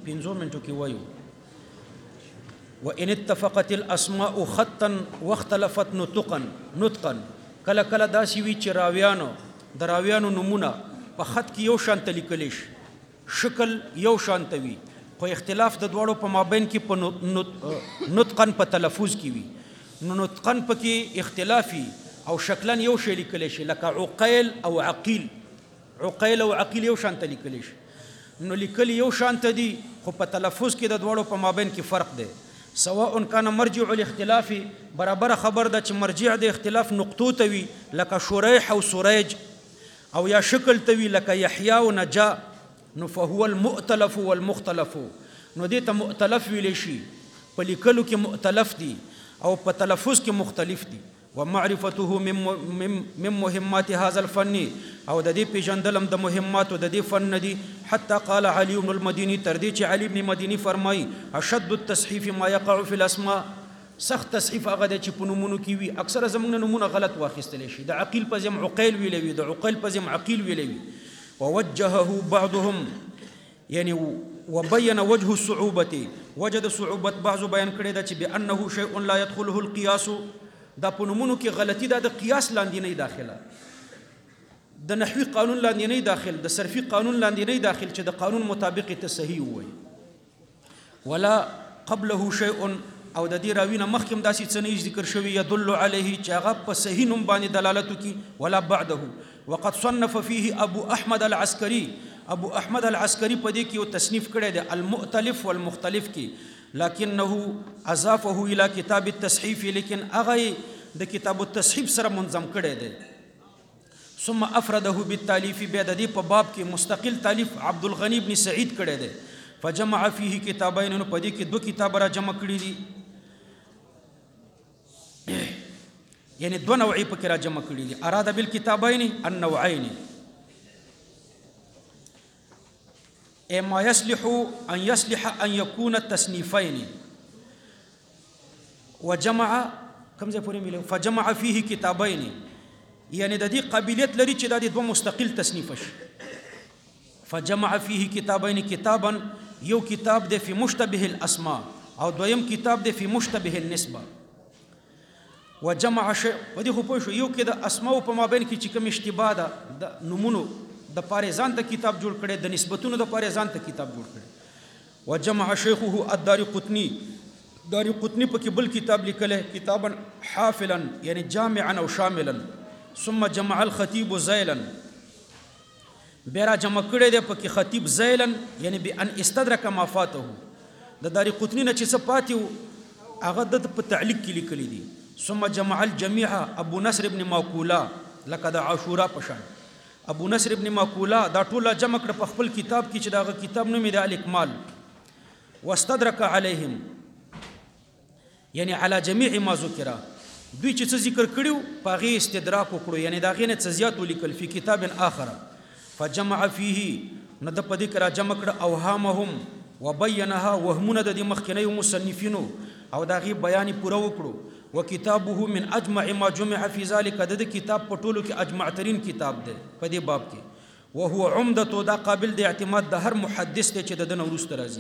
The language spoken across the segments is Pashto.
15 منټو کې وایو وان اتفقت الاسماء خطا واختلفت نطقا کله کله داسې وي چې راویانو نمونه په خط کې یو شان لیکل شي شکل یو شان وي خو اختلاف د دواړو په مابین کې په نطقن په تلفظ کې وي نو نطقن پکې اختلافي او شکلن یو شی لیکل شي لکه عقیل او عقیل یو شان لیکل شي نو لیکل یو شان دي خو په تلفظ کې د دواړو په مابین کې فرق دی سواء كان مرجع الاختلاف برابر خبر ده چې مرجع د اختلاف نقطو ته وي لکه شریح او سریج او یا شکل ته وي لکه یحیی او نجا نو فهو المؤتلف والمختلف نو دې ته مؤتلف ویل شي په لیکلو کې مؤتلف دي او په تلفظ کې مختلف دي ومعرفته من مهمات هذا الفن او د دې پیژندلم د مهمات د دې فن دي حتى قال علي بن المديني تردي چې علي بن مديني فرمای اشد التصحيف ما يقع في الاسماء سخت تصحيف هغه د چې په نومونو کې وي اکثره زمونږ نومونه غلط واخیستل شي د عقیل په ځم عقیل ویلوي د عقیل په ځم عقیل ویلوي ووجهه بعضهم يعني وبين وجه الصعوبة وجد صعوبة بعض بيان کړی دا چې بانه شيء لا يدخله القياس دا په نومونو کې غلطي دا د قیاس لاندې نه داخله د نحوي قانون لاندې نه داخل د صرفي قانون لاندې نه داخل چې د قانون مطابق ته صحیح وي ولا قبله شيء او د دې راوینه مخکم داسې څه نه ذکر شوی يدل عليه چې هغه په صحیح نوم باندې دلالت کوي ولا بعده وقد صنف فيه ابو احمد العسكري په دې کې یو تصنیف کړی دی المؤتلف والمختلف کې لكنه اضافه الى كتاب التصحيف لیکن هغه د کتاب التصحيف سره منظم کړی دی ثم افرده بالتالیف بیا د دې په باب کې مستقل تالیف عبد الغنی بن سعید کړی دی فجمع فيه کتابین نو په دې کې دو کتاب را جمع کړی دي یعنی دو نوعی په کې را جمع کړی دي اراد بالکتابین النوعین ما يصلح ان يكون التصنيفين وجمع كم زي پوری ملو فجمع فيه كتابين يعني د دې قابلیت لري چې د دې دوه مستقل تصنیف شي فجمع فيه كتابين كتابا یو کتاب د فی مشتبه الاسماء او دویم کتاب د فی مشتبه النسبه وجمع شيء ودي خو پوه شو یو کې د اسماء په مابین کې چې کوم اشتباه ده د نمونو د پاریزان ته کتاب جوړ کړي د نسبتونو د پاریزان ته کتاب جوړ کړي وجمع شيخه الدارقطني په کې بل کتاب لیکله کتابا حافلا یعنی جامعا او شاملا ثم جمع الخطيب زيلا بیره جمع کړي د په کې خطیب زیلا یعنی بان استدرک ما فاته د دارقطني نه چې څه پاتیو هغه د په تعلیق کې لیکلي دي ثم جمع الجميع ابو نصر ابن ماقولا لقد عاشورا پشان ابو نصر ابن ماقولا دا ټوله جمع کړ په خپل کتاب کې چې دا کتاب نوم دی الاکمال واستدرک عليهم یعنی علی جميع ما ذکر دوی چې څه ذکر کړیو پاغي استدراک وکړو یعنی دا غینه څه زیات ولیکل په کتاب اخر فجمع فيه ند په دې کرا جمع کړ اوهامهم وبينها وهمنا د مخکنیو مصنفینو او دا غي بیان پوره وکړو وکتابه من اجمع ما جمع في ذلك د کتاب په ټولو کې اجمع ترين کتاب دی په دې باب کې وهو عمدته دا قابل د اعتماد د هر محدث ته چې د دنه ورست راځي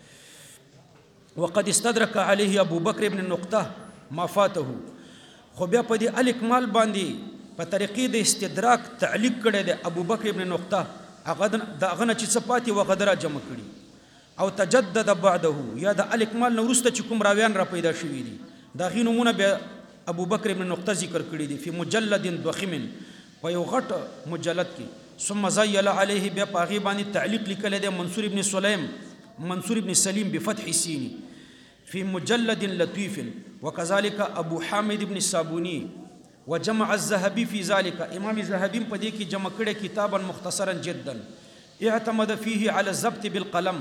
وقد استدرك عليه ابو بكر ابن النقطه ما فاته خو بیا په دې الاکمال باندې په طریقې د استدراک تعلیق کړي د ابو بکر ابن نقطه هغه د غنه چې صفات او غدره جمع کړي او تجدد بعده یا د الاکمال نو ورسته چې کوم راویان را پیدا شوي دي دا غینمونه به ابو بکر ابن نقطه ذکر کړي دي په مجلد ضخم په یو غټ مجلد کې ثم زيل عليه بیا پاغي باندې تعلیق لیکل دي منصور ابن سلیم بفتح السين في مجلد لطيف وكذلك ابو حامد ابن الصابوني وجمع الذهبي في ذلك امام الذهبي په دې کې جمع کړي کتابا مختصرا جدا اعتمد فيه على الضبط بالقلم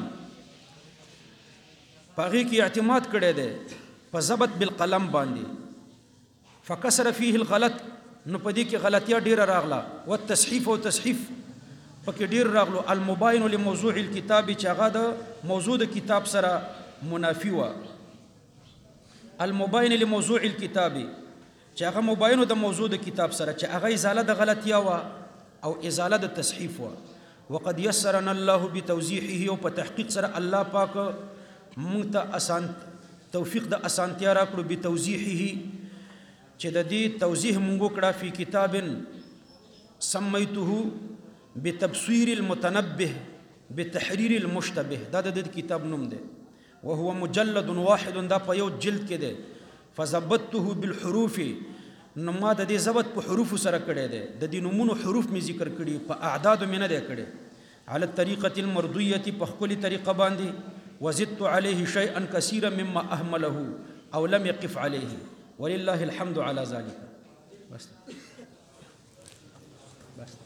پاغي کې اعتماد کړي دي په ضبط بالقلم باندې فكسر فيه الغلط نو په دې کې غلطیا ډیره راغله او تصحیف او تصحیف پکې ډیر راغلو المباين لموضوع الكتاب چې هغه د موضوع د کتاب سره منافي و المباين لموضوع الكتاب چې هغه مباين د موضوع د کتاب سره چې هغه ازاله د غلطیا و او ازاله د تصحیف و وقد يسرنا الله بتوضيحه او په تحقیق سره الله پاک موږ ته آسان توفیق د اسانتیا راکړو بتوضیحه چې د دې توضیح موږ کړه په کتاب سمیته بتبصير المتنبه بتحرير المشتبه دا د کتاب نوم دی وهو مجلد واحد دا په یو جلد کې دی فضبطته بالحروف نو ما د دې ضبط په حروف سره کړی دی د دې نومونو حروف می ذکر کړي په اعداد می نه دی کړي على الطريقه المرضيه په خپل طریقه باندې وزدت عليه شيئا كثيرا مما اهمله او لم يقف عليه ولله الحمد على ذلك بس